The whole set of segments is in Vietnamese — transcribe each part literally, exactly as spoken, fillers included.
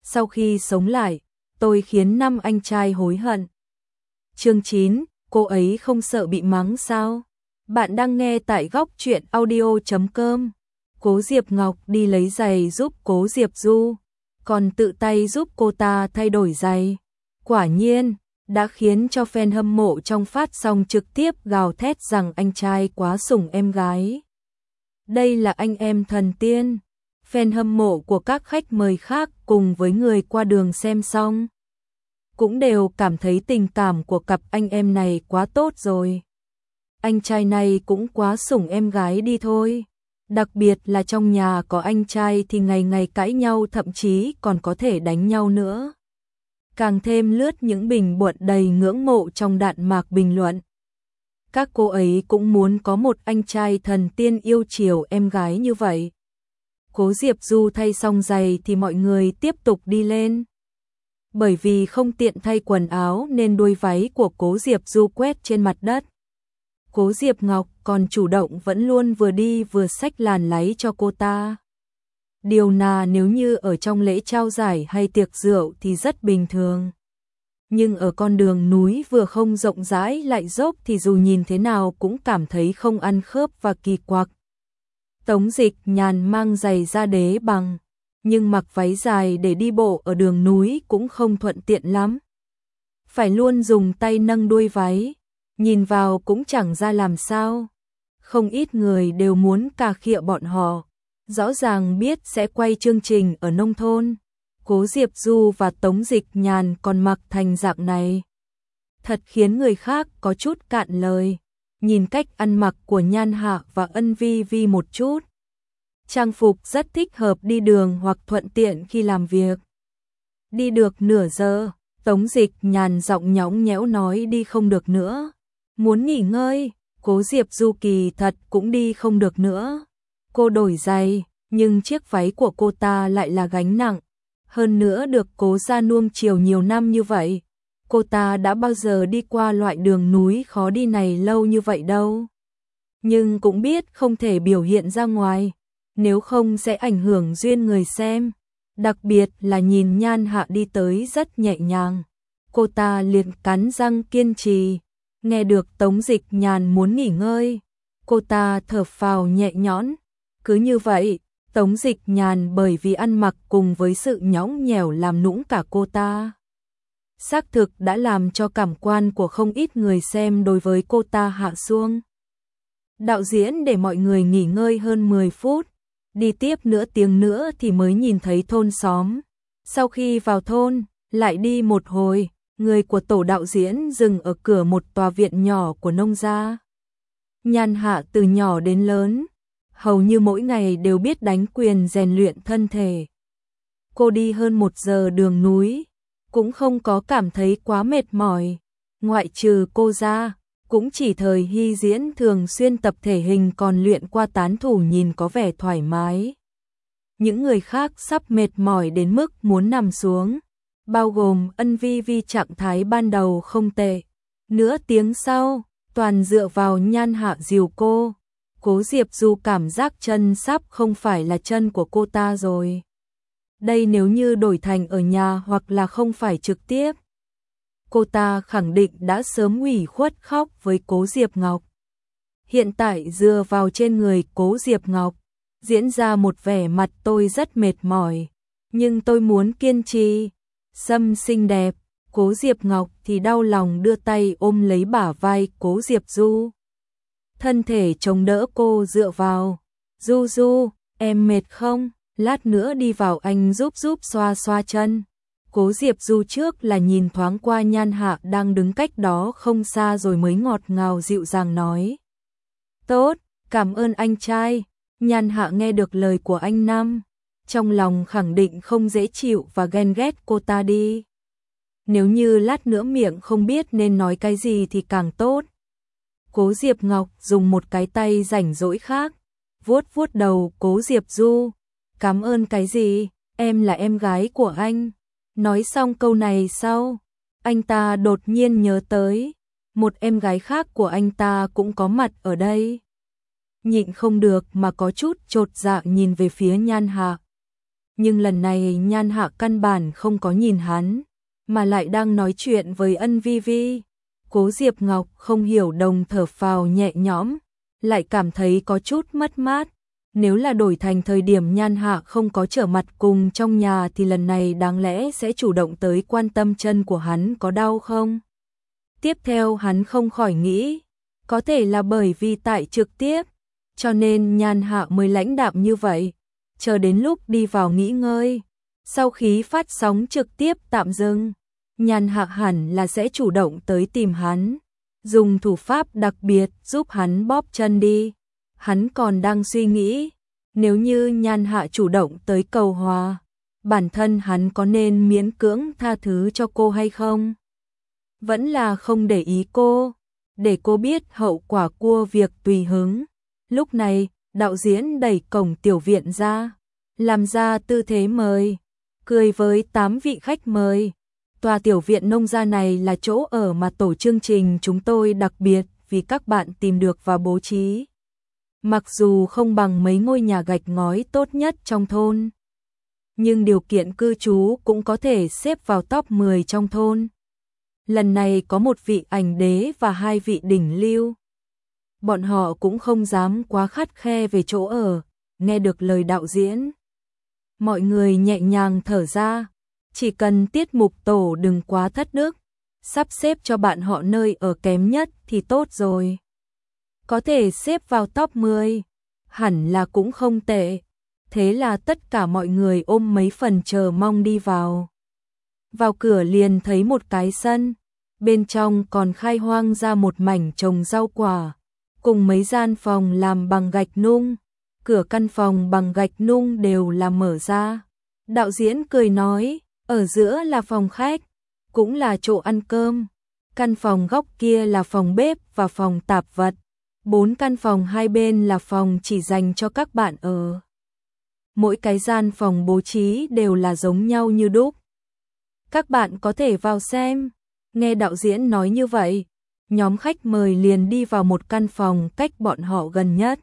sau khi sống lại, tôi khiến năm anh trai hối hận. Chương chín, cô ấy không sợ bị mắng sao? Bạn đang nghe tại góc truyện audio chấm com. Cố Diệp Ngọc đi lấy giày giúp Cố Diệp Du, còn tự tay giúp cô ta thay đổi giày. Quả nhiên, đã khiến cho fan hâm mộ trong phát sóng trực tiếp gào thét rằng anh trai quá sủng em gái. Đây là anh em thần tiên. Fan hâm mộ của các khách mời khác cùng với người qua đường xem xong cũng đều cảm thấy tình cảm của cặp anh em này quá tốt rồi. Anh trai này cũng quá sủng em gái đi thôi. Đặc biệt là trong nhà có anh trai thì ngày ngày cãi nhau, thậm chí còn có thể đánh nhau nữa. Càng thêm lướt những bình luận đầy ngưỡng mộ trong đạn mạc bình luận. Các cô ấy cũng muốn có một anh trai thần tiên yêu chiều em gái như vậy. Cố Diệp Du thay xong giày thì mọi người tiếp tục đi lên. Bởi vì không tiện thay quần áo nên đuôi váy của Cố Diệp Du quét trên mặt đất. Cố Diệp Ngọc còn chủ động vẫn luôn vừa đi vừa xách làn láy cho cô ta. Điều là nếu như ở trong lễ trao giải hay tiệc rượu thì rất bình thường. Nhưng ở con đường núi vừa không rộng rãi lại dốc thì dù nhìn thế nào cũng cảm thấy không ăn khớp và kỳ quặc. Tống Dịch Nhàn mang giày da đế bằng, nhưng mặc váy dài để đi bộ ở đường núi cũng không thuận tiện lắm. Phải luôn dùng tay nâng đuôi váy, nhìn vào cũng chẳng ra làm sao. Không ít người đều muốn cà khịa bọn họ, rõ ràng biết sẽ quay chương trình ở nông thôn. Cố Diệp Du và Tống Dịch Nhàn còn mặc thành dạng này. Thật khiến người khác có chút cạn lời. Nhìn cách ăn mặc của Nhan Hạ và Ân Vi Vi một chút. Trang phục rất thích hợp đi đường hoặc thuận tiện khi làm việc. Đi được nửa giờ, Tống Dịch Nhàn giọng nhõng nhẽo nói đi không được nữa. Muốn nghỉ ngơi, Cố Diệp Du kỳ thật cũng đi không được nữa. Cô đổi giày, nhưng chiếc váy của cô ta lại là gánh nặng. Hơn nữa được Cố gia nuông chiều nhiều năm như vậy. Cô ta đã bao giờ đi qua loại đường núi khó đi này lâu như vậy đâu. Nhưng cũng biết không thể biểu hiện ra ngoài, nếu không sẽ ảnh hưởng duyên người xem. Đặc biệt là nhìn Nhan Hạ đi tới rất nhẹ nhàng. Cô ta liền cắn răng kiên trì. Nghe được Tống Dịch Nhàn muốn nghỉ ngơi, cô ta thở phào nhẹ nhõm. Cứ như vậy, Tống Dịch Nhàn bởi vì ăn mặc cùng với sự nhõng nhẽo làm nũng cả cô ta. Xác thực đã làm cho cảm quan của không ít người xem đối với cô ta hạ xuống. Đạo diễn để mọi người nghỉ ngơi hơn mười phút, đi tiếp nửa tiếng nữa thì mới nhìn thấy thôn xóm. Sau khi vào thôn, lại đi một hồi, người của tổ đạo diễn dừng ở cửa một tòa viện nhỏ của nông gia. Nhan Hạ từ nhỏ đến lớn, hầu như mỗi ngày đều biết đánh quyền rèn luyện thân thể. Cô đi hơn một giờ đường núi, cũng không có cảm thấy quá mệt mỏi. Ngoại trừ cô ra, cũng chỉ Thời Hy Diễn thường xuyên tập thể hình còn luyện qua tán thủ nhìn có vẻ thoải mái. Những người khác sắp mệt mỏi đến mức muốn nằm xuống, bao gồm Ân Vi Vi trạng thái ban đầu không tệ. Nửa tiếng sau, toàn dựa vào Nhan Hạ dìu cô. Cố Diệp Du cảm giác chân sắp không phải là chân của cô ta rồi. Đây nếu như đổi thành ở nhà hoặc là không phải trực tiếp, cô ta khẳng định đã sớm ủy khuất khóc với Cố Diệp Ngọc. Hiện tại dựa vào trên người Cố Diệp Ngọc, diễn ra một vẻ mặt tôi rất mệt mỏi, nhưng tôi muốn kiên trì. Sâm xinh đẹp, Cố Diệp Ngọc thì đau lòng đưa tay ôm lấy bả vai Cố Diệp Du. Thân thể chống đỡ cô dựa vào. Du Du, em mệt không? Lát nữa đi vào anh giúp giúp xoa xoa chân. Cố Diệp Du trước là nhìn thoáng qua Nhan Hạ đang đứng cách đó không xa rồi mới ngọt ngào dịu dàng nói. Tốt, cảm ơn anh trai. Nhan Hạ nghe được lời của anh Nam, trong lòng khẳng định không dễ chịu và ghen ghét cô ta đi. Nếu như lát nữa miệng không biết nên nói cái gì thì càng tốt. Cố Diệp Ngọc dùng một cái tay rảnh rỗi khác, vuốt vuốt đầu Cố Diệp Du. Cảm ơn cái gì, em là em gái của anh. Nói xong câu này sau, anh ta đột nhiên nhớ tới, một em gái khác của anh ta cũng có mặt ở đây. Nhịn không được mà có chút chột dạ nhìn về phía Nhan Hạ. Nhưng lần này Nhan Hạ căn bản không có nhìn hắn, mà lại đang nói chuyện với Ân Vi Vi. Cố Diệp Ngọc không hiểu đồng thở phào nhẹ nhõm, lại cảm thấy có chút mất mát. Nếu là đổi thành thời điểm Nhan Hạ không có trở mặt cùng trong nhà thì lần này đáng lẽ sẽ chủ động tới quan tâm chân của hắn có đau không. Tiếp theo hắn không khỏi nghĩ, có thể là bởi vì tại trực tiếp, cho nên Nhan Hạ mới lãnh đạm như vậy. Chờ đến lúc đi vào nghỉ ngơi, sau khi phát sóng trực tiếp tạm dừng, Nhan Hạ hẳn là sẽ chủ động tới tìm hắn, dùng thủ pháp đặc biệt giúp hắn bóp chân đi. Hắn còn đang suy nghĩ, nếu như Nhan Hạ chủ động tới cầu hòa, bản thân hắn có nên miễn cưỡng tha thứ cho cô hay không? Vẫn là không để ý cô, để cô biết hậu quả của việc tùy hứng. Lúc này, đạo diễn đẩy cổng tiểu viện ra, làm ra tư thế mời, cười với tám vị khách mời. Tòa tiểu viện nông gia này là chỗ ở mà tổ chương trình chúng tôi đặc biệt vì các bạn tìm được và bố trí. Mặc dù không bằng mấy ngôi nhà gạch ngói tốt nhất trong thôn, nhưng điều kiện cư trú cũng có thể xếp vào top mười trong thôn. Lần này có một vị ảnh đế và hai vị đỉnh lưu. Bọn họ cũng không dám quá khắt khe về chỗ ở, nghe được lời đạo diễn. Mọi người nhẹ nhàng thở ra, chỉ cần tiết mục tổ đừng quá thất đức, sắp xếp cho bạn họ nơi ở kém nhất thì tốt rồi. Có thể xếp vào top mười, hẳn là cũng không tệ. Thế là tất cả mọi người ôm mấy phần chờ mong đi vào. Vào cửa liền thấy một cái sân, bên trong còn khai hoang ra một mảnh trồng rau quả, cùng mấy gian phòng làm bằng gạch nung. Cửa căn phòng bằng gạch nung đều là mở ra. Đạo diễn cười nói, ở giữa là phòng khách, cũng là chỗ ăn cơm. Căn phòng góc kia là phòng bếp và phòng tạp vật. Bốn căn phòng hai bên là phòng chỉ dành cho các bạn ở. Mỗi cái gian phòng bố trí đều là giống nhau như đúc. Các bạn có thể vào xem. Nghe đạo diễn nói như vậy, nhóm khách mời liền đi vào một căn phòng cách bọn họ gần nhất.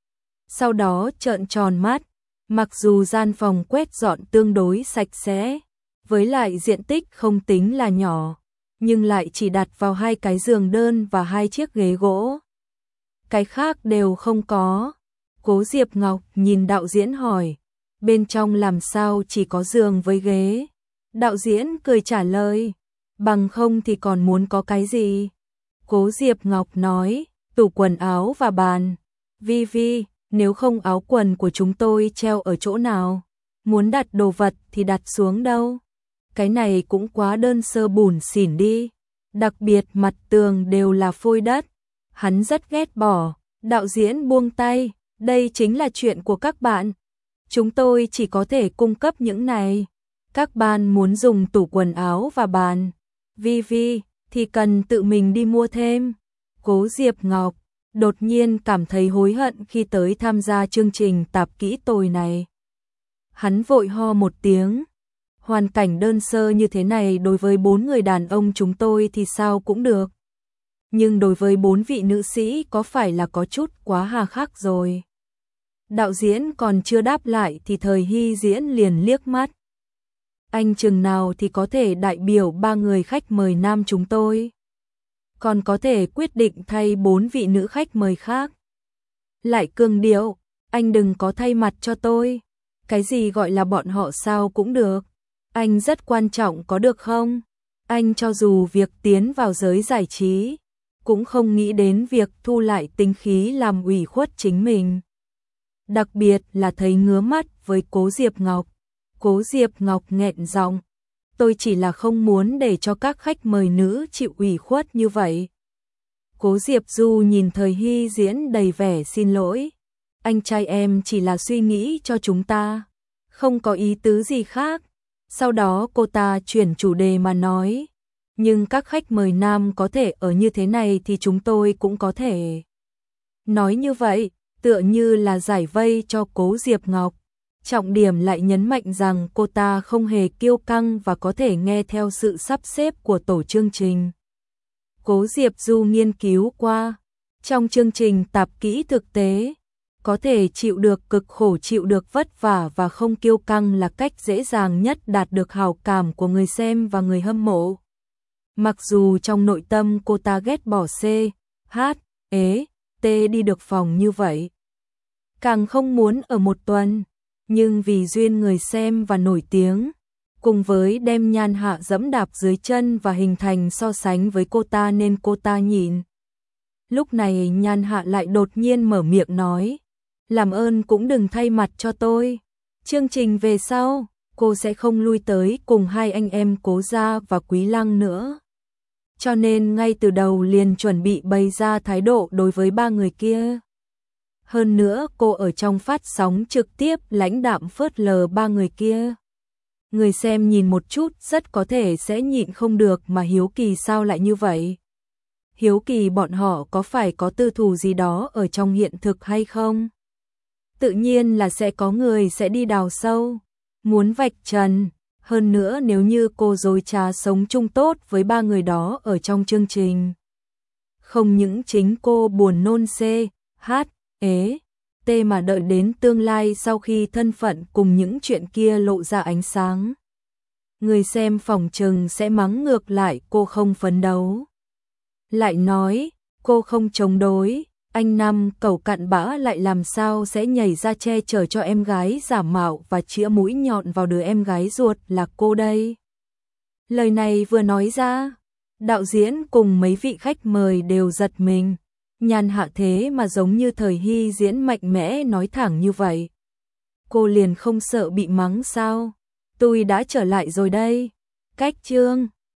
Sau đó trợn tròn mắt, mặc dù gian phòng quét dọn tương đối sạch sẽ, với lại diện tích không tính là nhỏ, nhưng lại chỉ đặt vào hai cái giường đơn và hai chiếc ghế gỗ. Cái khác đều không có. Cố Diệp Ngọc nhìn đạo diễn hỏi, bên trong làm sao chỉ có giường với ghế? Đạo diễn cười trả lời, bằng không thì còn muốn có cái gì? Cố Diệp Ngọc nói, tủ quần áo và bàn. Vi Vi, nếu không áo quần của chúng tôi treo ở chỗ nào? Muốn đặt đồ vật thì đặt xuống đâu? Cái này cũng quá đơn sơ bủn xỉn đi. Đặc biệt mặt tường đều là phôi đất. Hắn rất ghét bỏ. Đạo diễn buông tay, đây chính là chuyện của các bạn. Chúng tôi chỉ có thể cung cấp những này. Các bạn muốn dùng tủ quần áo và bàn, Vi Vi, thì cần tự mình đi mua thêm. Cố Diệp Ngọc đột nhiên cảm thấy hối hận khi tới tham gia chương trình tạp kỹ tồi này. Hắn vội ho một tiếng. Hoàn cảnh đơn sơ như thế này đối với bốn người đàn ông chúng tôi thì sao cũng được. Nhưng đối với bốn vị nữ sĩ có phải là có chút quá hà khắc rồi. Đạo diễn còn chưa đáp lại thì Thời Hy diễn liền liếc mắt. Anh chừng nào thì có thể đại biểu ba người khách mời nam chúng tôi. Còn có thể quyết định thay bốn vị nữ khách mời khác. Lại cường điệu, anh đừng có thay mặt cho tôi. Cái gì gọi là bọn họ sao cũng được. Anh rất quan trọng có được không? Anh cho dù việc tiến vào giới giải trí, cũng không nghĩ đến việc thu lại tính khí làm ủy khuất chính mình. Đặc biệt là thấy ngứa mắt với Cố Diệp Ngọc. Cố Diệp Ngọc nghẹn giọng, tôi chỉ là không muốn để cho các khách mời nữ chịu ủy khuất như vậy. Cố Diệp Du nhìn Thời Hy diễn đầy vẻ xin lỗi. Anh trai em chỉ là suy nghĩ cho chúng ta, không có ý tứ gì khác. Sau đó cô ta chuyển chủ đề mà nói, nhưng các khách mời nam có thể ở như thế này thì chúng tôi cũng có thể. Nói như vậy, tựa như là giải vây cho Cố Diệp Ngọc. Trọng điểm lại nhấn mạnh rằng cô ta không hề kiêu căng và có thể nghe theo sự sắp xếp của tổ chương trình. Cố Diệp Du nghiên cứu qua, trong chương trình tạp kỹ thực tế, Có thể chịu được cực khổ, chịu được vất vả và không kiêu căng là cách dễ dàng nhất đạt được hảo cảm của người xem và người hâm mộ. Mặc dù trong nội tâm cô ta ghét bỏ C, H, E, T đi được phòng như vậy. Càng không muốn ở một tuần, nhưng vì duyên người xem và nổi tiếng, cùng với đem Nhan Hạ dẫm đạp dưới chân và hình thành so sánh với cô ta nên cô ta nhịn. Lúc này Nhan Hạ lại đột nhiên mở miệng nói, làm ơn cũng đừng thay mặt cho tôi. Chương trình về sau, cô sẽ không lui tới cùng hai anh em Cố Gia và Quý Lăng nữa. Cho nên ngay từ đầu liền chuẩn bị bày ra thái độ đối với ba người kia. Hơn nữa cô ở trong phát sóng trực tiếp lãnh đạm phớt lờ ba người kia. Người xem nhìn một chút rất có thể sẽ nhịn không được mà hiếu kỳ sao lại như vậy. Hiếu kỳ bọn họ có phải có tư thù gì đó ở trong hiện thực hay không? Tự nhiên là sẽ có người sẽ đi đào sâu, muốn vạch trần. Hơn nữa nếu như cô dối trá sống chung tốt với ba người đó ở trong chương trình. Không những chính cô buồn nôn C, H, E, T mà đợi đến tương lai sau khi thân phận cùng những chuyện kia lộ ra ánh sáng. Người xem phỏng chừng sẽ mắng ngược lại cô không phấn đấu. Lại nói, cô không chống đối, anh Năm cẩu cặn bã lại làm sao sẽ nhảy ra che chở cho em gái giả mạo và chĩa mũi nhọn vào đứa em gái ruột là cô đây. Lời này vừa nói ra, đạo diễn cùng mấy vị khách mời đều giật mình. Nhan Hạ thế mà giống như thời hy diễn mạnh mẽ nói thẳng như vậy. Cô liền không sợ bị mắng sao? Tôi đã trở lại rồi đây. Cách chương